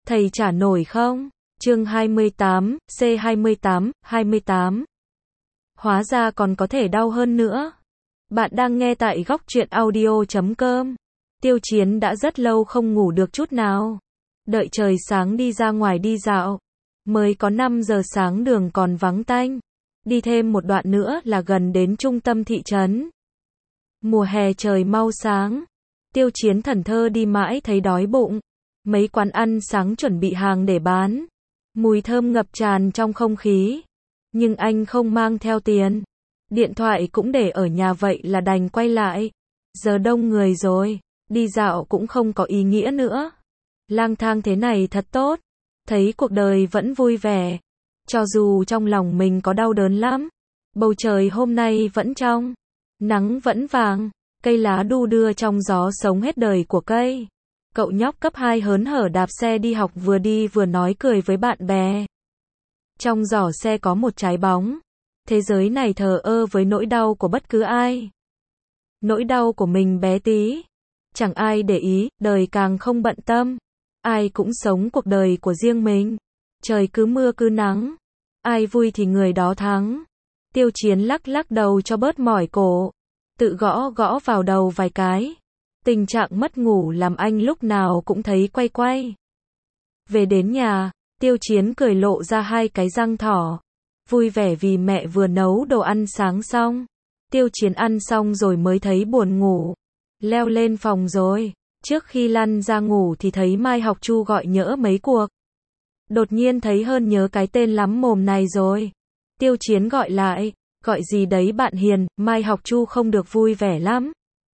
Thầy trả nổi không? Chương 28, C28, 28. Hóa ra còn có thể đau hơn nữa. Bạn đang nghe tại góc truyện audio.com. Tiêu Chiến đã rất lâu không ngủ được chút nào. Đợi trời sáng đi ra ngoài đi dạo. Mới có 5 giờ sáng đường còn vắng tanh. Đi thêm một đoạn nữa là gần đến trung tâm thị trấn. Mùa hè trời mau sáng. Tiêu Chiến thẫn thờ đi mãi thấy đói bụng. Mấy quán ăn sáng chuẩn bị hàng để bán. Mùi thơm ngập tràn trong không khí. Nhưng anh không mang theo tiền. Điện thoại cũng để ở nhà vậy là đành quay lại. Giờ đông người rồi, đi dạo cũng không có ý nghĩa nữa. Lang thang thế này thật tốt. Thấy cuộc đời vẫn vui vẻ. Cho dù trong lòng mình có đau đớn lắm. Bầu trời hôm nay vẫn trong. Nắng vẫn vàng. Cây lá đu đưa trong gió sống hết đời của cây. Cậu nhóc cấp 2 hớn hở đạp xe đi học vừa đi vừa nói cười với bạn bè. Trong giỏ xe có một trái bóng. Thế giới này thờ ơ với nỗi đau của bất cứ ai. Nỗi đau của mình bé tí. Chẳng ai để ý, đời càng không bận tâm. Ai cũng sống cuộc đời của riêng mình. Trời cứ mưa cứ nắng. Ai vui thì người đó thắng. Tiêu Chiến lắc lắc đầu cho bớt mỏi cổ. Tự gõ gõ vào đầu vài cái. Tình trạng mất ngủ làm anh lúc nào cũng thấy quay quay. Về đến nhà, Tiêu Chiến cười lộ ra hai cái răng thỏ. Vui vẻ vì mẹ vừa nấu đồ ăn sáng xong. Tiêu Chiến ăn xong rồi mới thấy buồn ngủ. Leo lên phòng rồi. Trước khi lăn ra ngủ thì thấy Mai Học Chu gọi nhỡ mấy cuộc. Đột nhiên thấy hơn nhớ cái tên lắm mồm này rồi. Tiêu Chiến gọi lại. Gọi gì đấy bạn Hiền, Mai Học Chu không được vui vẻ lắm.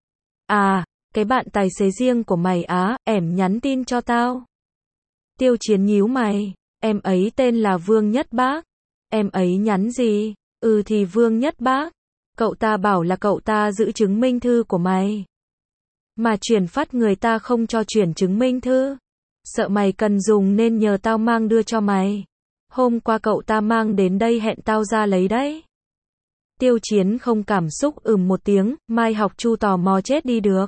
À, cái bạn tài xế riêng của mày á, em nhắn tin cho tao. Tiêu Chiến nhíu mày, em ấy tên là Vương Nhất Bác. Em ấy nhắn gì? Ừ thì Vương Nhất Bác. Cậu ta bảo là cậu ta giữ chứng minh thư của mày. Mà chuyển phát người ta không cho chuyển chứng minh thư. Sợ mày cần dùng nên nhờ tao mang đưa cho mày. Hôm qua cậu ta mang đến đây hẹn tao ra lấy đấy. Tiêu Chiến không cảm xúc một tiếng, Mai Học Chu tò mò chết đi được.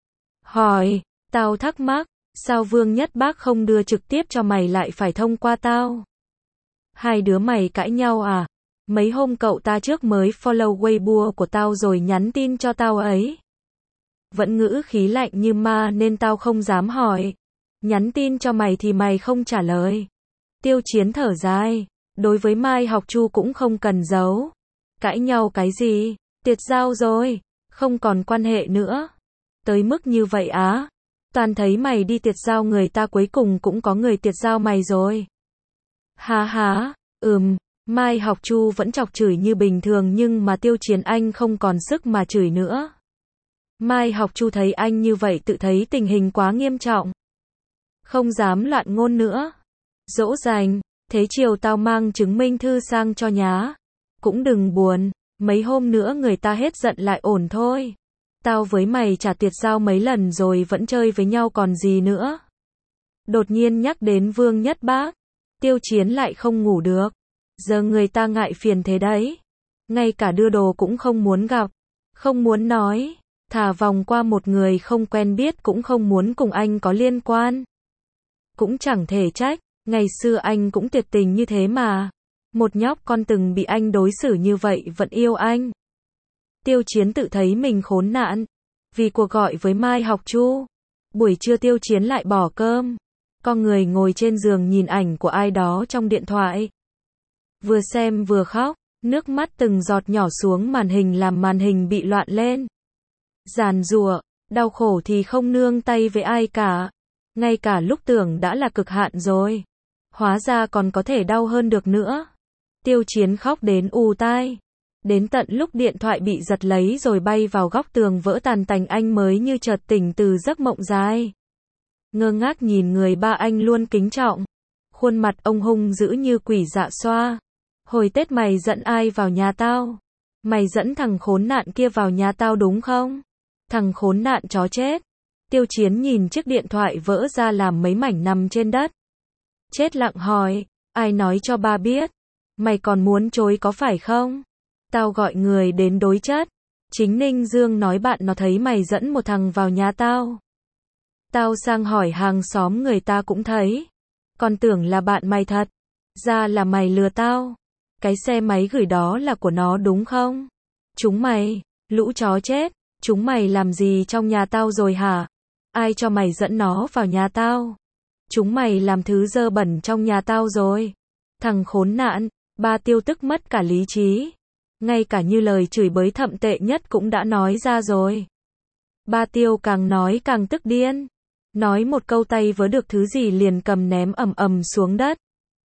Hỏi, tao thắc mắc, sao Vương Nhất Bác không đưa trực tiếp cho mày lại phải thông qua tao? Hai đứa mày cãi nhau à? Mấy hôm cậu ta trước mới follow Weibo của tao rồi nhắn tin cho tao ấy. Vẫn ngữ khí lạnh như ma nên tao không dám hỏi. Nhắn tin cho mày thì mày không trả lời. Tiêu Chiến thở dài, đối với Mai Học Chu cũng không cần giấu. Cãi nhau cái gì? Tiệt giao rồi, không còn quan hệ nữa. Tới mức như vậy á? Toàn thấy mày đi tiệt giao người ta cuối cùng cũng có người tiệt giao mày rồi. Há, Mai Học Chu vẫn chọc chửi như bình thường nhưng mà Tiêu Chiến anh không còn sức mà chửi nữa. Mai Học Chu thấy anh như vậy tự thấy tình hình quá nghiêm trọng. Không dám loạn ngôn nữa. Dỗ dành, thế chiều tao mang chứng minh thư sang cho nhá. Cũng đừng buồn, mấy hôm nữa người ta hết giận lại ổn thôi. Tao với mày trả tiệt giao mấy lần rồi vẫn chơi với nhau còn gì nữa. Đột nhiên nhắc đến Vương Nhất Bác. Tiêu Chiến lại không ngủ được. Giờ người ta ngại phiền thế đấy. Ngay cả đưa đồ cũng không muốn gặp. Không muốn nói. Thả vòng qua một người không quen biết cũng không muốn cùng anh có liên quan. Cũng chẳng thể trách. Ngày xưa anh cũng tuyệt tình như thế mà. Một nhóc con từng bị anh đối xử như vậy vẫn yêu anh. Tiêu Chiến tự thấy mình khốn nạn. Vì cuộc gọi với Mai Học Chu. Buổi trưa Tiêu Chiến lại bỏ cơm. Con người ngồi trên giường nhìn ảnh của ai đó trong điện thoại. Vừa xem vừa khóc. Nước mắt từng giọt nhỏ xuống màn hình làm màn hình bị loạn lên. Giàn giụa, đau khổ thì không nương tay với ai cả. Ngay cả lúc tưởng đã là cực hạn rồi. Hóa ra còn có thể đau hơn được nữa. Tiêu Chiến khóc đến ù tai. Đến tận lúc điện thoại bị giật lấy rồi bay vào góc tường vỡ tàn tành anh mới như chợt tỉnh từ giấc mộng dài. Ngơ ngác nhìn người ba anh luôn kính trọng. Khuôn mặt ông hung dữ như quỷ dạ xoa. Hồi Tết mày dẫn ai vào nhà tao? Mày dẫn thằng khốn nạn kia vào nhà tao đúng không? Thằng khốn nạn chó chết. Tiêu Chiến nhìn chiếc điện thoại vỡ ra làm mấy mảnh nằm trên đất. Chết lặng hỏi, ai nói cho ba biết? Mày còn muốn chối có phải không? Tao gọi người đến đối chất. Chính Ninh Dương nói bạn nó thấy mày dẫn một thằng vào nhà tao. Tao sang hỏi hàng xóm người ta cũng thấy. Con tưởng là bạn mày thật. Ra là mày lừa tao. Cái xe máy gửi đó là của nó đúng không? Chúng mày, lũ chó chết, chúng mày làm gì trong nhà tao rồi hả? Ai cho mày dẫn nó vào nhà tao? Chúng mày làm thứ dơ bẩn trong nhà tao rồi. Thằng khốn nạn, ba Tiêu tức mất cả lý trí. Ngay cả như lời chửi bới thậm tệ nhất cũng đã nói ra rồi. Ba Tiêu càng nói càng tức điên. Nói một câu tay vớ được thứ gì liền cầm ném ầm ầm xuống đất.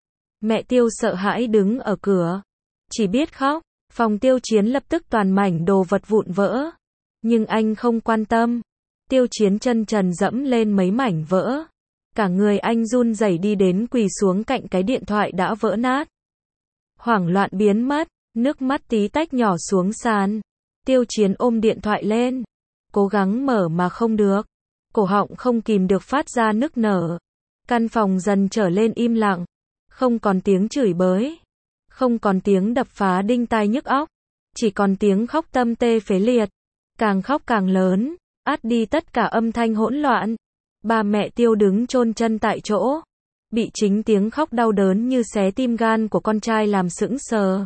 Mẹ Tiêu sợ hãi đứng ở cửa. Chỉ biết khóc. Phòng Tiêu Chiến lập tức toàn mảnh đồ vật vụn vỡ. Nhưng anh không quan tâm. Tiêu Chiến chân trần dẫm lên mấy mảnh vỡ. Cả người anh run rẩy đi đến quỳ xuống cạnh cái điện thoại đã vỡ nát. Hoảng loạn biến mất, nước mắt tí tách nhỏ xuống sàn. Tiêu Chiến ôm điện thoại lên. Cố gắng mở mà không được. Cổ họng không kìm được phát ra nức nở. Căn phòng dần trở lên im lặng. Không còn tiếng chửi bới. Không còn tiếng đập phá đinh tai nhức óc. Chỉ còn tiếng khóc tâm tê phế liệt. Càng khóc càng lớn, át đi tất cả âm thanh hỗn loạn. Ba mẹ Tiêu đứng chôn chân tại chỗ. Bị chính tiếng khóc đau đớn như xé tim gan của con trai làm sững sờ.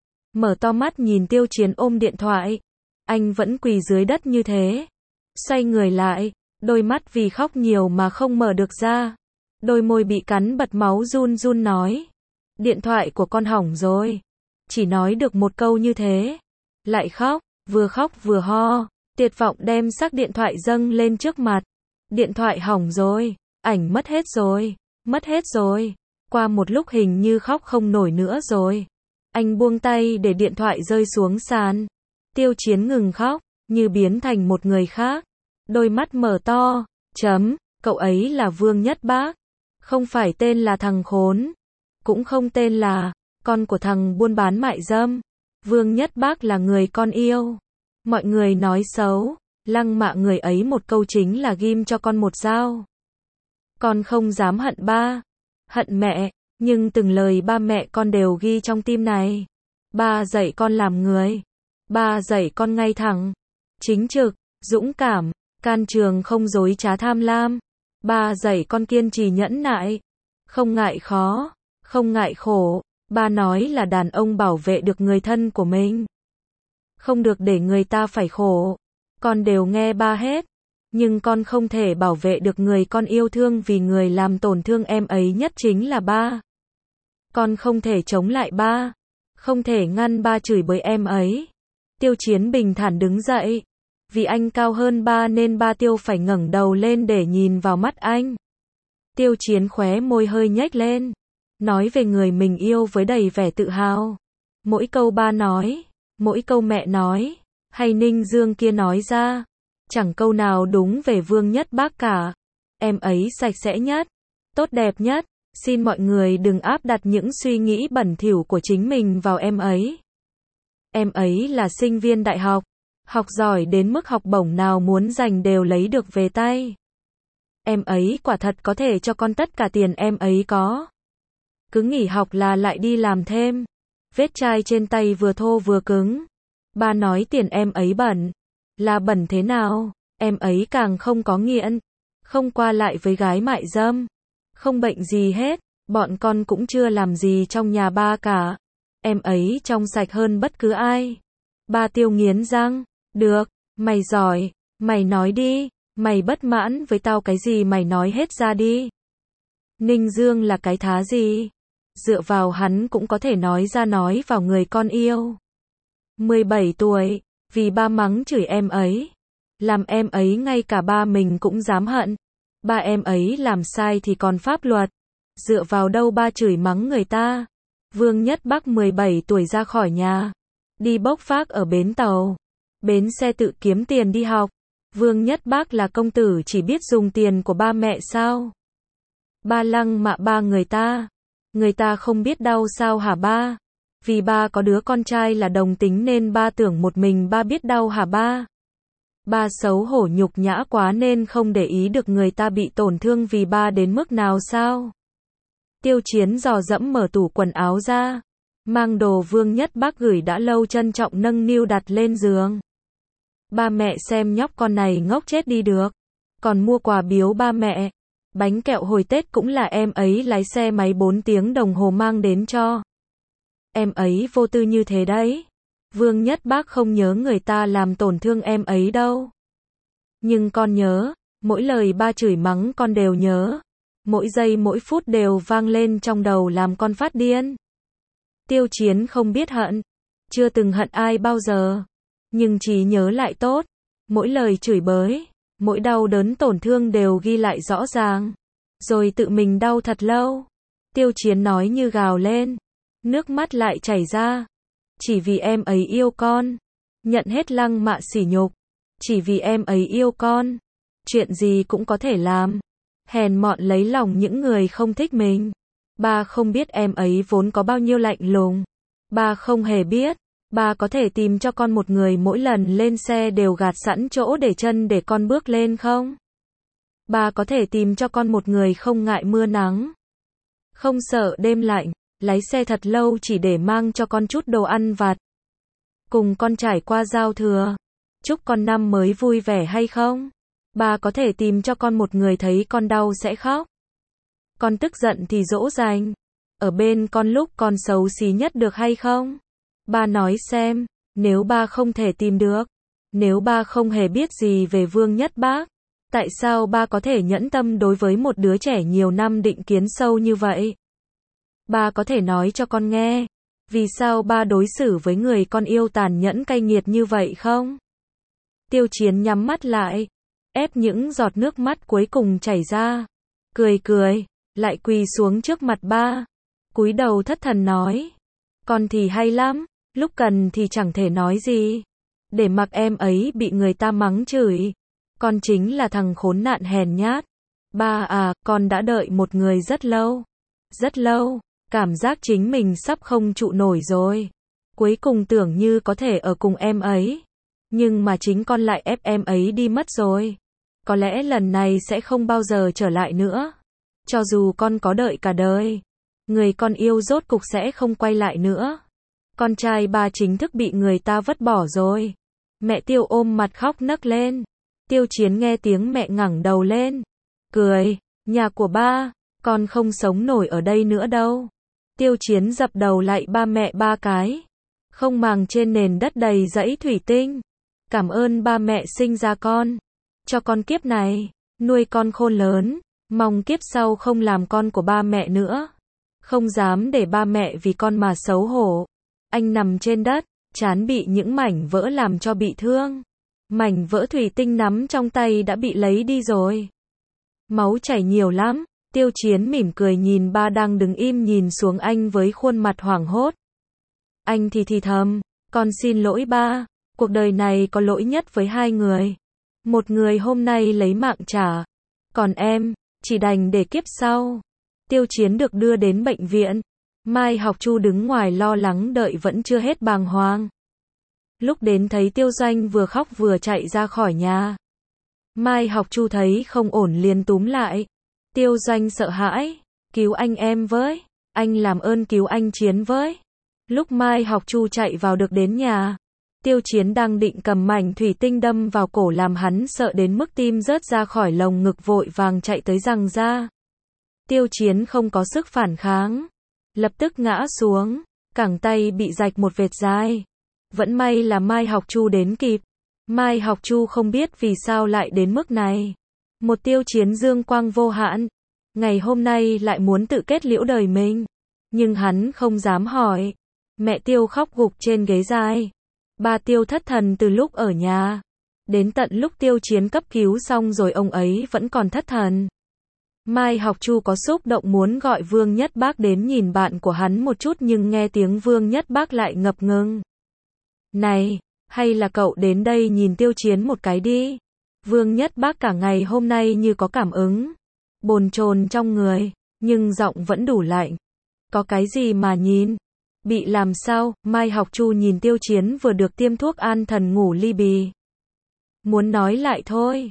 Mở to mắt nhìn Tiêu Chiến ôm điện thoại. Anh vẫn quỳ dưới đất như thế. Xoay người lại, đôi mắt vì khóc nhiều mà không mở được ra. Đôi môi bị cắn bật máu run run nói. Điện thoại của con hỏng rồi. Chỉ nói được một câu như thế. Lại khóc vừa ho. Tuyệt vọng đem xác điện thoại dâng lên trước mặt. Điện thoại hỏng rồi. Ảnh mất hết rồi. Mất hết rồi. Qua một lúc hình như khóc không nổi nữa rồi. Anh buông tay để điện thoại rơi xuống sàn. Tiêu Chiến ngừng khóc, như biến thành một người khác. Đôi mắt mở to. Cậu ấy là Vương Nhất Bác. Không phải tên là thằng khốn. Cũng không tên là con của thằng buôn bán mại dâm. Vương Nhất Bác là người con yêu. Mọi người nói xấu, lăng mạ người ấy một câu chính là ghim cho con một dao. Con không dám hận ba, hận mẹ, nhưng từng lời ba mẹ con đều ghi trong tim này. Ba dạy con làm người. Ba dạy con ngay thẳng, chính trực, dũng cảm, can trường không dối trá tham lam. Ba dạy con kiên trì nhẫn nại, không ngại khó, không ngại khổ. Ba nói là đàn ông bảo vệ được người thân của mình. Không được để người ta phải khổ. Con đều nghe ba hết. Nhưng con không thể bảo vệ được người con yêu thương vì người làm tổn thương em ấy nhất chính là ba. Con không thể chống lại ba. Không thể ngăn ba chửi bới em ấy. Tiêu Chiến bình thản đứng dậy. Vì anh cao hơn ba nên ba Tiêu phải ngẩng đầu lên để nhìn vào mắt anh. Tiêu Chiến khóe môi hơi nhếch lên. Nói về người mình yêu với đầy vẻ tự hào. Mỗi câu ba nói, mỗi câu mẹ nói, hay Ninh Dương kia nói ra, chẳng câu nào đúng về Vương Nhất Bác cả. Em ấy sạch sẽ nhất, tốt đẹp nhất. Xin mọi người đừng áp đặt những suy nghĩ bẩn thỉu của chính mình vào em ấy. Em ấy là sinh viên đại học, học giỏi đến mức học bổng nào muốn giành đều lấy được về tay. Em ấy quả thật có thể cho con tất cả tiền em ấy có. Cứ nghỉ học là lại đi làm thêm. Vết chai trên tay vừa thô vừa cứng. Ba nói tiền em ấy bẩn. Là bẩn thế nào? Em ấy càng không có nghiện. Không qua lại với gái mại dâm. Không bệnh gì hết. Bọn con cũng chưa làm gì trong nhà ba cả. Em ấy trong sạch hơn bất cứ ai. Ba Tiêu nghiến răng. Được, mày giỏi. Mày nói đi. Mày bất mãn với tao cái gì mày nói hết ra đi. Ninh Dương là cái thá gì? Dựa vào hắn cũng có thể nói ra nói vào người con yêu. 17 tuổi, vì ba mắng chửi em ấy. Làm em ấy ngay cả ba mình cũng dám hận. Ba em ấy làm sai thì còn pháp luật. Dựa vào đâu ba chửi mắng người ta? Vương Nhất Bác 17 tuổi ra khỏi nhà. Đi bốc vác ở bến tàu. Bến xe tự kiếm tiền đi học. Vương Nhất Bác là công tử chỉ biết dùng tiền của ba mẹ sao? Ba lăng mạ ba người ta. Người ta không biết đau sao hả ba? Vì ba có đứa con trai là đồng tính nên ba tưởng một mình ba biết đau hả ba? Ba xấu hổ nhục nhã quá nên không để ý được người ta bị tổn thương vì ba đến mức nào sao? Tiêu Chiến dò dẫm mở tủ quần áo ra. Mang đồ Vương Nhất Bác gửi đã lâu trân trọng nâng niu đặt lên giường. Ba mẹ xem nhóc con này ngốc chết đi được. Còn mua quà biếu ba mẹ. Bánh kẹo hồi Tết cũng là em ấy lái xe máy 4 tiếng đồng hồ mang đến cho. Em ấy vô tư như thế đấy. Vương Nhất Bác không nhớ người ta làm tổn thương em ấy đâu. Nhưng con nhớ, mỗi lời ba chửi mắng con đều nhớ. Mỗi giây mỗi phút đều vang lên trong đầu làm con phát điên. Tiêu Chiến không biết hận. Chưa từng hận ai bao giờ. Nhưng trí nhớ lại tốt. Mỗi lời chửi bới, mỗi đau đớn tổn thương đều ghi lại rõ ràng. Rồi tự mình đau thật lâu. Tiêu Chiến nói như gào lên. Nước mắt lại chảy ra. Chỉ vì em ấy yêu con. Nhận hết lăng mạ sỉ nhục. Chỉ vì em ấy yêu con. Chuyện gì cũng có thể làm. Hèn mọn lấy lòng những người không thích mình. Ba không biết em ấy vốn có bao nhiêu lạnh lùng. Ba không hề biết. Ba có thể tìm cho con một người mỗi lần lên xe đều gạt sẵn chỗ để chân để con bước lên không? Ba có thể tìm cho con một người không ngại mưa nắng. Không sợ đêm lạnh. Lái xe thật lâu chỉ để mang cho con chút đồ ăn vặt. Cùng con trải qua giao thừa. Chúc con năm mới vui vẻ hay không? Ba có thể tìm cho con một người thấy con đau sẽ khóc. Con tức giận thì dỗ dành. Ở bên con lúc con xấu xí nhất được hay không? Ba nói xem, nếu ba không thể tìm được, nếu ba không hề biết gì về Vương Nhất Bác, tại sao ba có thể nhẫn tâm đối với một đứa trẻ nhiều năm định kiến sâu như vậy? Ba có thể nói cho con nghe, vì sao ba đối xử với người con yêu tàn nhẫn cay nghiệt như vậy không? Tiêu Chiến nhắm mắt lại, ép những giọt nước mắt cuối cùng chảy ra, cười cười, lại quỳ xuống trước mặt ba, cúi đầu thất thần nói, con thì hay lắm, lúc cần thì chẳng thể nói gì, để mặc em ấy bị người ta mắng chửi, con chính là thằng khốn nạn hèn nhát. Ba à, con đã đợi một người rất lâu, cảm giác chính mình sắp không trụ nổi rồi, cuối cùng tưởng như có thể ở cùng em ấy, nhưng mà chính con lại ép em ấy đi mất rồi, có lẽ lần này sẽ không bao giờ trở lại nữa, cho dù con có đợi cả đời, người con yêu rốt cục sẽ không quay lại nữa. Con trai ba chính thức bị người ta vứt bỏ rồi. Mẹ Tiêu ôm mặt khóc nấc lên. Tiêu Chiến nghe tiếng mẹ ngẩng đầu lên, cười, nhà của ba, con không sống nổi ở đây nữa đâu. Tiêu Chiến dập đầu lại ba mẹ ba cái, không màng trên nền đất đầy dãy thủy tinh. Cảm ơn ba mẹ sinh ra con, cho con kiếp này, nuôi con khôn lớn, mong kiếp sau không làm con của ba mẹ nữa. Không dám để ba mẹ vì con mà xấu hổ. Anh nằm trên đất, trán bị những mảnh vỡ làm cho bị thương. Mảnh vỡ thủy tinh nắm trong tay đã bị lấy đi rồi. Máu chảy nhiều lắm. Tiêu Chiến mỉm cười nhìn ba đang đứng im nhìn xuống anh với khuôn mặt hoảng hốt. Anh thì thầm, con xin lỗi ba, cuộc đời này có lỗi nhất với hai người. Một người hôm nay lấy mạng trả, còn em, chỉ đành để kiếp sau. Tiêu Chiến được đưa đến bệnh viện. Mai Học Chu đứng ngoài lo lắng đợi vẫn chưa hết bàng hoàng. Lúc đến thấy Tiêu Doanh vừa khóc vừa chạy ra khỏi nhà. Mai Học Chu thấy không ổn liền túm lại. Tiêu Doanh sợ hãi, cứu anh em với, anh làm ơn cứu anh Chiến với. Lúc Mai Học Chu chạy vào được đến nhà, Tiêu Chiến đang định cầm mảnh thủy tinh đâm vào cổ làm hắn sợ đến mức tim rớt ra khỏi lồng ngực vội vàng chạy tới giằng ra. Tiêu Chiến không có sức phản kháng, lập tức ngã xuống, cẳng tay bị rạch một vệt dài. Vẫn may là Mai Học Chu đến kịp. Mai Học Chu không biết vì sao lại đến mức này. Một Tiêu Chiến dương quang vô hạn, ngày hôm nay lại muốn tự kết liễu đời mình. Nhưng hắn không dám hỏi. Mẹ Tiêu khóc gục trên ghế dài. Ba Tiêu thất thần từ lúc ở nhà. Đến tận lúc Tiêu Chiến cấp cứu xong rồi ông ấy vẫn còn thất thần. Mai Học Chu có xúc động muốn gọi Vương Nhất Bác đến nhìn bạn của hắn một chút nhưng nghe tiếng Vương Nhất Bác lại ngập ngừng. Này, hay là cậu đến đây nhìn Tiêu Chiến một cái đi. Vương Nhất Bác cả ngày hôm nay như có cảm ứng, bồn chồn trong người, nhưng giọng vẫn đủ lạnh. Có cái gì mà nhìn? Bị làm sao? Mai Học Chu nhìn Tiêu Chiến vừa được tiêm thuốc an thần ngủ li bì. Muốn nói lại thôi,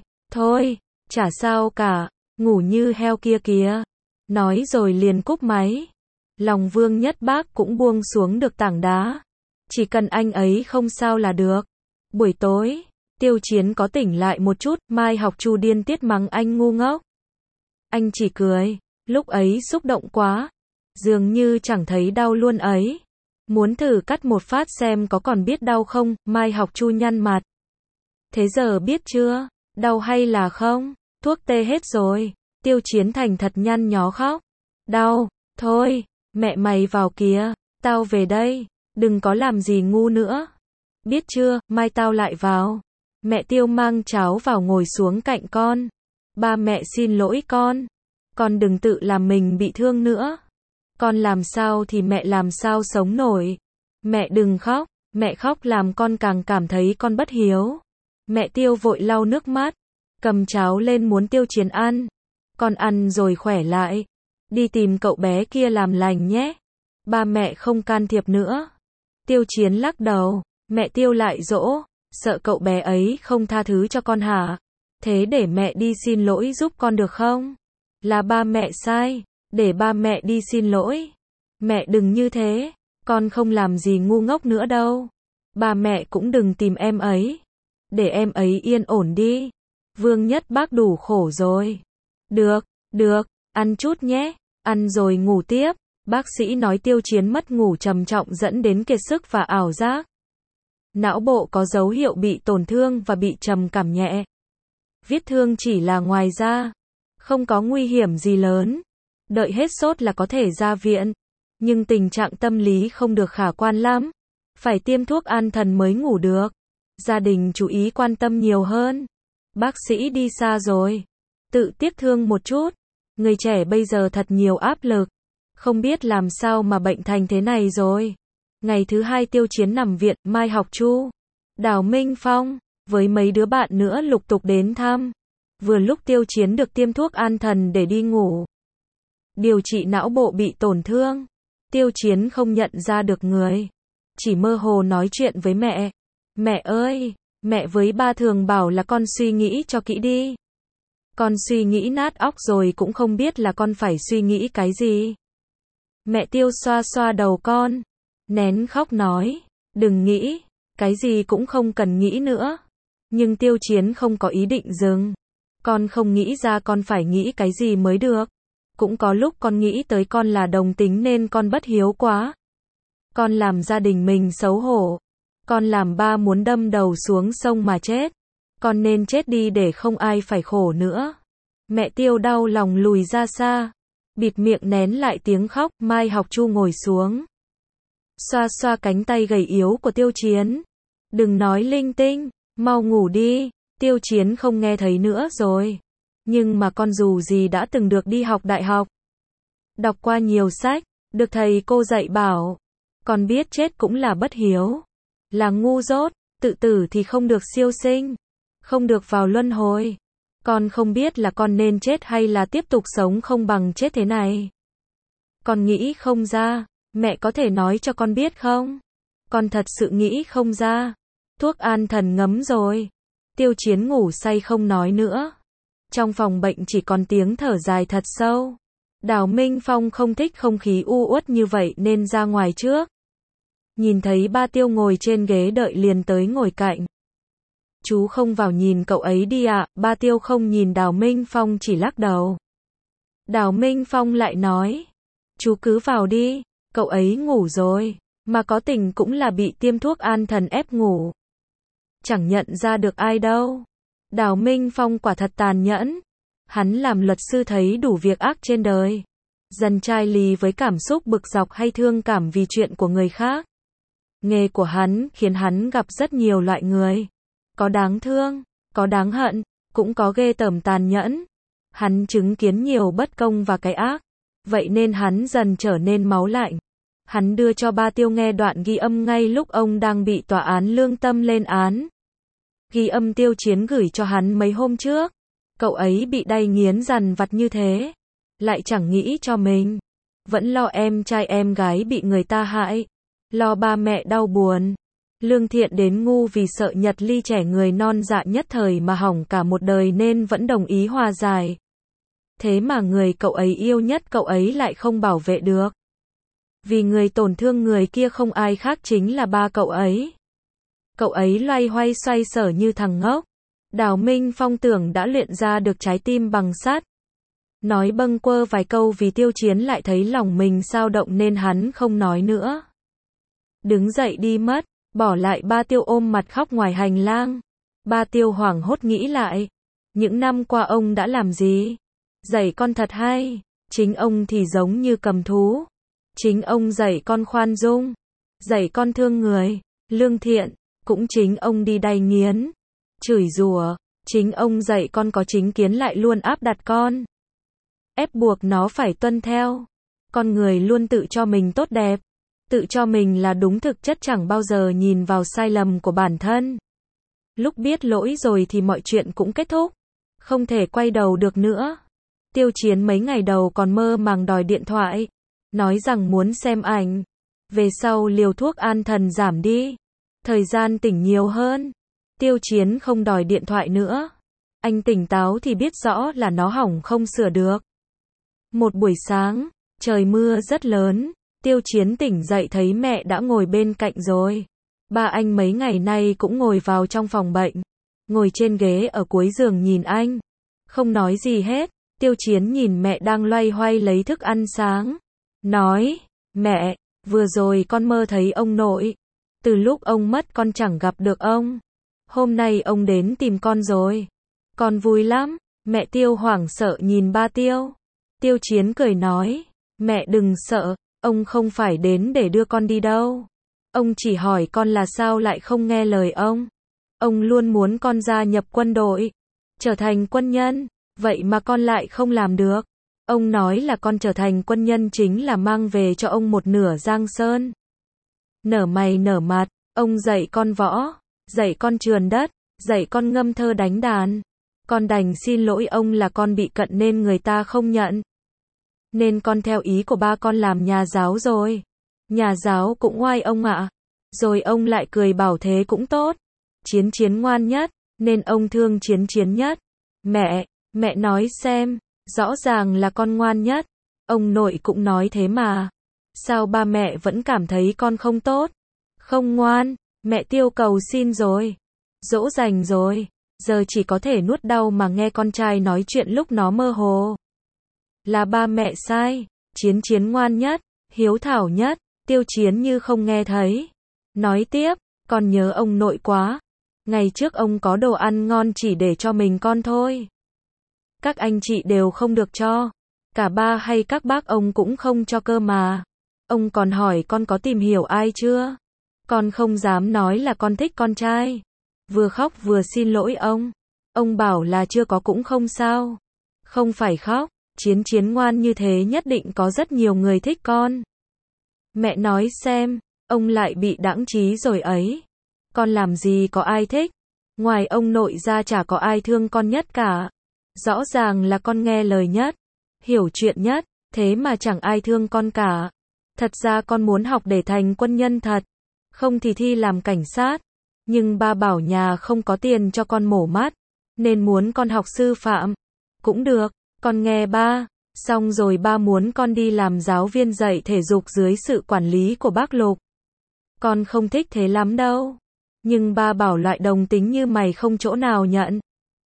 chả sao cả, ngủ như heo kia kìa. Nói rồi liền cúp máy. Lòng Vương Nhất Bác cũng buông xuống được tảng đá. Chỉ cần anh ấy không sao là được. Buổi tối, Tiêu Chiến có tỉnh lại một chút, Mai Học Chu điên tiết mắng anh ngu ngốc. Anh chỉ cười, lúc ấy xúc động quá, dường như chẳng thấy đau luôn ấy. Muốn thử cắt một phát xem có còn biết đau không, Mai Học Chu nhăn mặt. Thế giờ biết chưa, đau hay là không? Thuốc tê hết rồi. Tiêu Chiến thành thật nhăn nhó khóc. Đau, thôi, mẹ mày vào kìa, tao về đây, đừng có làm gì ngu nữa. Biết chưa, mai tao lại vào. Mẹ Tiêu mang cháo vào ngồi xuống cạnh con. Ba mẹ xin lỗi con đừng tự làm mình bị thương nữa. Con làm sao thì mẹ làm sao sống nổi. Mẹ đừng khóc, mẹ khóc làm con càng cảm thấy con bất hiếu. Mẹ Tiêu vội lau nước mắt, cầm cháo lên muốn Tiêu Chiến ăn. Con ăn rồi khỏe lại. Đi tìm cậu bé kia làm lành nhé. Ba mẹ không can thiệp nữa. Tiêu Chiến lắc đầu, mẹ Tiêu lại dỗ, sợ cậu bé ấy không tha thứ cho con hả? Thế để mẹ đi xin lỗi giúp con được không? Là ba mẹ sai, để ba mẹ đi xin lỗi. Mẹ đừng như thế, con không làm gì ngu ngốc nữa đâu. Ba mẹ cũng đừng tìm em ấy. Để em ấy yên ổn đi. Vương Nhất Bác đủ khổ rồi. Được, ăn chút nhé, ăn rồi ngủ tiếp. Bác sĩ nói Tiêu Chiến mất ngủ trầm trọng dẫn đến kiệt sức và ảo giác. Não bộ có dấu hiệu bị tổn thương và bị trầm cảm nhẹ. Vết thương chỉ là ngoài da, không có nguy hiểm gì lớn. Đợi hết sốt là có thể ra viện. Nhưng tình trạng tâm lý không được khả quan lắm. Phải tiêm thuốc an thần mới ngủ được. Gia đình chú ý quan tâm nhiều hơn. Bác sĩ đi xa rồi. Tự tiếc thương một chút. Người trẻ bây giờ thật nhiều áp lực. Không biết làm sao mà bệnh thành thế này rồi. Ngày thứ 2 Tiêu Chiến nằm viện, Mai Học Chu, Đào Minh Phong, với mấy đứa bạn nữa lục tục đến thăm. Vừa lúc Tiêu Chiến được tiêm thuốc an thần để đi ngủ. Điều trị não bộ bị tổn thương. Tiêu Chiến không nhận ra được người. Chỉ mơ hồ nói chuyện với mẹ. Mẹ ơi, mẹ với ba thường bảo là con suy nghĩ cho kỹ đi. Con suy nghĩ nát óc rồi cũng không biết là con phải suy nghĩ cái gì. Mẹ Tiêu xoa xoa đầu con. Nén khóc nói. Đừng nghĩ. Cái gì cũng không cần nghĩ nữa. Nhưng Tiêu Chiến không có ý định dừng. Con không nghĩ ra con phải nghĩ cái gì mới được. Cũng có lúc con nghĩ tới con là đồng tính nên con bất hiếu quá. Con làm gia đình mình xấu hổ. Con làm ba muốn đâm đầu xuống sông mà chết. Con nên chết đi để không ai phải khổ nữa. Mẹ Tiêu đau lòng lùi ra xa. Bịt miệng nén lại tiếng khóc. Mai Học Chu ngồi xuống. Xoa xoa cánh tay gầy yếu của Tiêu Chiến. Đừng nói linh tinh. Mau ngủ đi. Tiêu Chiến không nghe thấy nữa rồi. Nhưng mà con dù gì đã từng được đi học đại học. Đọc qua nhiều sách. Được thầy cô dạy bảo. Con biết chết cũng là bất hiếu. Là ngu dốt. Tự tử thì không được siêu sinh. Không được vào luân hồi. Con không biết là con nên chết hay là tiếp tục sống không bằng chết thế này. Con nghĩ không ra. Mẹ có thể nói cho con biết không? Con thật sự nghĩ không ra. Thuốc an thần ngấm rồi. Tiêu Chiến ngủ say không nói nữa. Trong phòng bệnh chỉ còn tiếng thở dài thật sâu. Đào Minh Phong không thích không khí u uất như vậy nên ra ngoài trước. Nhìn thấy ba Tiêu ngồi trên ghế đợi liền tới ngồi cạnh. Chú không vào nhìn cậu ấy đi ạ. Ba Tiêu không nhìn Đào Minh Phong chỉ lắc đầu. Đào Minh Phong lại nói. Chú cứ vào đi. Cậu ấy ngủ rồi. Mà có tỉnh cũng là bị tiêm thuốc an thần ép ngủ. Chẳng nhận ra được ai đâu. Đào Minh Phong quả thật tàn nhẫn. Hắn làm luật sư thấy đủ việc ác trên đời. Dần chai lì với cảm xúc bực dọc hay thương cảm vì chuyện của người khác. Nghề của hắn khiến hắn gặp rất nhiều loại người. Có đáng thương, có đáng hận, cũng có ghê tởm tàn nhẫn. Hắn chứng kiến nhiều bất công và cái ác. Vậy nên hắn dần trở nên máu lạnh. Hắn đưa cho ba Tiêu nghe đoạn ghi âm ngay lúc ông đang bị tòa án lương tâm lên án. Ghi âm Tiêu Chiến gửi cho hắn mấy hôm trước. Cậu ấy bị đay nghiến dằn vặt như thế. Lại chẳng nghĩ cho mình. Vẫn lo em trai em gái bị người ta hại. Lo ba mẹ đau buồn. Lương thiện đến ngu vì sợ Nhật Ly trẻ người non dạ nhất thời mà hỏng cả một đời nên vẫn đồng ý hòa giải. Thế mà người cậu ấy yêu nhất cậu ấy lại không bảo vệ được. Vì người tổn thương người kia không ai khác chính là ba cậu ấy. Cậu ấy loay hoay xoay sở như thằng ngốc. Đào Minh Phong tưởng đã luyện ra được trái tim bằng sắt. Nói bâng quơ vài câu vì Tiêu Chiến lại thấy lòng mình xao động nên hắn không nói nữa. Đứng dậy đi mất, bỏ lại ba Tiêu ôm mặt khóc ngoài hành lang. Ba Tiêu hoảng hốt nghĩ lại. Những năm qua ông đã làm gì? Dạy con thật hay. Chính ông thì giống như cầm thú. Chính ông dạy con khoan dung. Dạy con thương người, lương thiện. Cũng chính ông đi đày nghiến. Chửi rủa. Chính ông dạy con có chính kiến lại luôn áp đặt con. Ép buộc nó phải tuân theo. Con người luôn tự cho mình tốt đẹp. Tự cho mình là đúng, thực chất chẳng bao giờ nhìn vào sai lầm của bản thân. Lúc biết lỗi rồi thì mọi chuyện cũng kết thúc. Không thể quay đầu được nữa. Tiêu Chiến mấy ngày đầu còn mơ màng đòi điện thoại. Nói rằng muốn xem ảnh. Về sau liều thuốc an thần giảm đi. Thời gian tỉnh nhiều hơn. Tiêu Chiến không đòi điện thoại nữa. Anh tỉnh táo thì biết rõ là nó hỏng không sửa được. Một buổi sáng, trời mưa rất lớn. Tiêu Chiến tỉnh dậy thấy mẹ đã ngồi bên cạnh rồi. Ba anh mấy ngày nay cũng ngồi vào trong phòng bệnh. Ngồi trên ghế ở cuối giường nhìn anh. Không nói gì hết. Tiêu Chiến nhìn mẹ đang loay hoay lấy thức ăn sáng. Nói, mẹ, vừa rồi con mơ thấy ông nội. Từ lúc ông mất con chẳng gặp được ông. Hôm nay ông đến tìm con rồi. Con vui lắm. Mẹ Tiêu hoảng sợ nhìn ba Tiêu. Tiêu Chiến cười nói, mẹ đừng sợ, ông không phải đến để đưa con đi đâu. Ông chỉ hỏi con là sao lại không nghe lời ông. Ông luôn muốn con gia nhập quân đội, trở thành quân nhân, vậy mà con lại không làm được. Ông nói là con trở thành quân nhân chính là mang về cho ông một nửa Giang Sơn. Nở mày nở mặt, ông dạy con võ, dạy con trườn đất, dạy con ngâm thơ đánh đàn. Con đành xin lỗi ông là con bị cận nên người ta không nhận. Nên con theo ý của ba con làm nhà giáo rồi. Nhà giáo cũng oai ông ạ. Rồi ông lại cười bảo thế cũng tốt. Chiến Chiến ngoan nhất, nên ông thương Chiến Chiến nhất. Mẹ nói xem, rõ ràng là con ngoan nhất. Ông nội cũng nói thế mà. Sao ba mẹ vẫn cảm thấy con không tốt? Không ngoan, mẹ Tiêu cầu xin rồi. Dỗ dành rồi. Giờ chỉ có thể nuốt đau mà nghe con trai nói chuyện lúc nó mơ hồ. Là ba mẹ sai. Chiến Chiến ngoan nhất, hiếu thảo nhất. Tiêu Chiến như không nghe thấy. Nói tiếp, con nhớ ông nội quá. Ngày trước ông có đồ ăn ngon chỉ để cho mình con thôi. Các anh chị đều không được cho. Cả ba hay các bác ông cũng không cho cơ mà. Ông còn hỏi con có tìm hiểu ai chưa? Con không dám nói là con thích con trai. Vừa khóc vừa xin lỗi ông. Ông bảo là chưa có cũng không sao. Không phải khóc, Chiến Chiến ngoan như thế nhất định có rất nhiều người thích con. Mẹ nói xem, ông lại bị đãng trí rồi ấy. Con làm gì có ai thích. Ngoài ông nội ra chả có ai thương con nhất cả. Rõ ràng là con nghe lời nhất, hiểu chuyện nhất, thế mà chẳng ai thương con cả. Thật ra con muốn học để thành quân nhân thật. Không thì thi làm cảnh sát. Nhưng ba bảo nhà không có tiền cho con mổ mắt. Nên muốn con học sư phạm. Cũng được, con nghe ba. Xong rồi ba muốn con đi làm giáo viên dạy thể dục dưới sự quản lý của bác Lục. Con không thích thế lắm đâu. Nhưng ba bảo loại đồng tính như mày không chỗ nào nhận.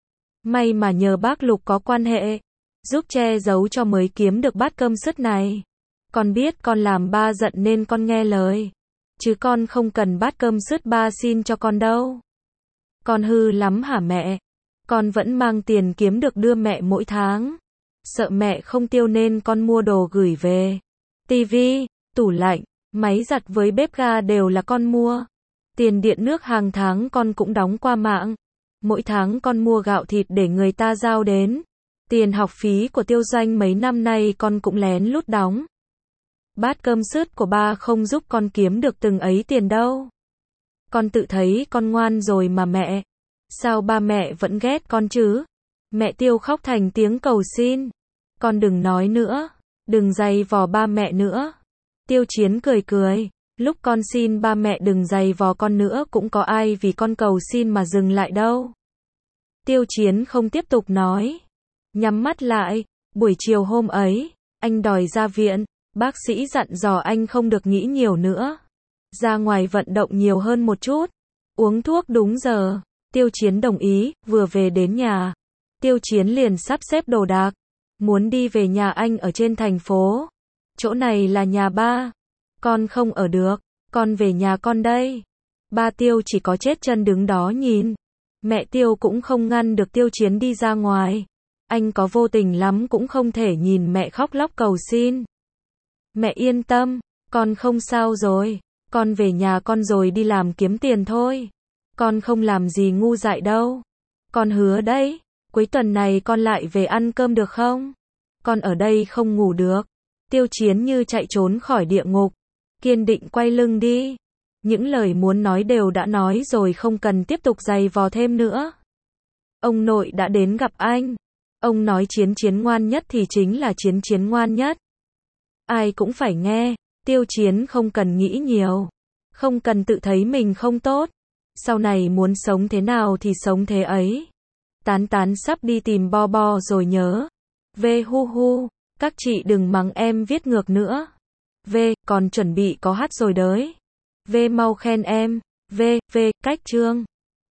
May mà nhờ bác Lục có quan hệ. Giúp che giấu cho mới kiếm được bát cơm sứt này. Con biết con làm ba giận nên con nghe lời. Chứ con không cần bát cơm sứt ba xin cho con đâu. Con hư lắm hả mẹ? Con vẫn mang tiền kiếm được đưa mẹ mỗi tháng. Sợ mẹ không tiêu nên con mua đồ gửi về. Tivi, tủ lạnh, máy giặt với bếp ga đều là con mua. Tiền điện nước hàng tháng con cũng đóng qua mạng. Mỗi tháng con mua gạo thịt để người ta giao đến. Tiền học phí của Tiêu Doanh mấy năm nay con cũng lén lút đóng. Bát cơm sứt của ba không giúp con kiếm được từng ấy tiền đâu. Con tự thấy con ngoan rồi mà mẹ. Sao ba mẹ vẫn ghét con chứ? Mẹ Tiêu khóc thành tiếng cầu xin. Con đừng nói nữa. Đừng giày vò ba mẹ nữa. Tiêu Chiến cười cười. Lúc con xin ba mẹ đừng giày vò con nữa cũng có ai vì con cầu xin mà dừng lại đâu. Tiêu Chiến không tiếp tục nói. Nhắm mắt lại. Buổi chiều hôm ấy, anh đòi ra viện. Bác sĩ dặn dò anh không được nghĩ nhiều nữa. Ra ngoài vận động nhiều hơn một chút. Uống thuốc đúng giờ. Tiêu Chiến đồng ý, vừa về đến nhà. Tiêu Chiến liền sắp xếp đồ đạc. Muốn đi về nhà anh ở trên thành phố. Chỗ này là nhà ba. Con không ở được, con về nhà con đây. Ba Tiêu chỉ có chết chân đứng đó nhìn. Mẹ Tiêu cũng không ngăn được Tiêu Chiến đi ra ngoài. Anh có vô tình lắm cũng không thể nhìn mẹ khóc lóc cầu xin. Mẹ yên tâm, con không sao rồi. Con về nhà con rồi đi làm kiếm tiền thôi. Con không làm gì ngu dại đâu. Con hứa đấy, cuối tuần này con lại về ăn cơm được không? Con ở đây không ngủ được. Tiêu Chiến như chạy trốn khỏi địa ngục. Kiên định quay lưng đi. Những lời muốn nói đều đã nói rồi, không cần tiếp tục giày vò thêm nữa. Ông nội đã đến gặp anh. Ông nói Chiến Chiến ngoan nhất thì chính là Chiến Chiến ngoan nhất. Ai cũng phải nghe. Tiêu Chiến không cần nghĩ nhiều. Không cần tự thấy mình không tốt. Sau này muốn sống thế nào thì sống thế ấy. Tán Tán sắp đi tìm Bo Bo rồi nhớ. Hu hu, các chị đừng mắng em viết ngược nữa. Còn chuẩn bị có hát rồi đấy. Mau khen em. Cách chương.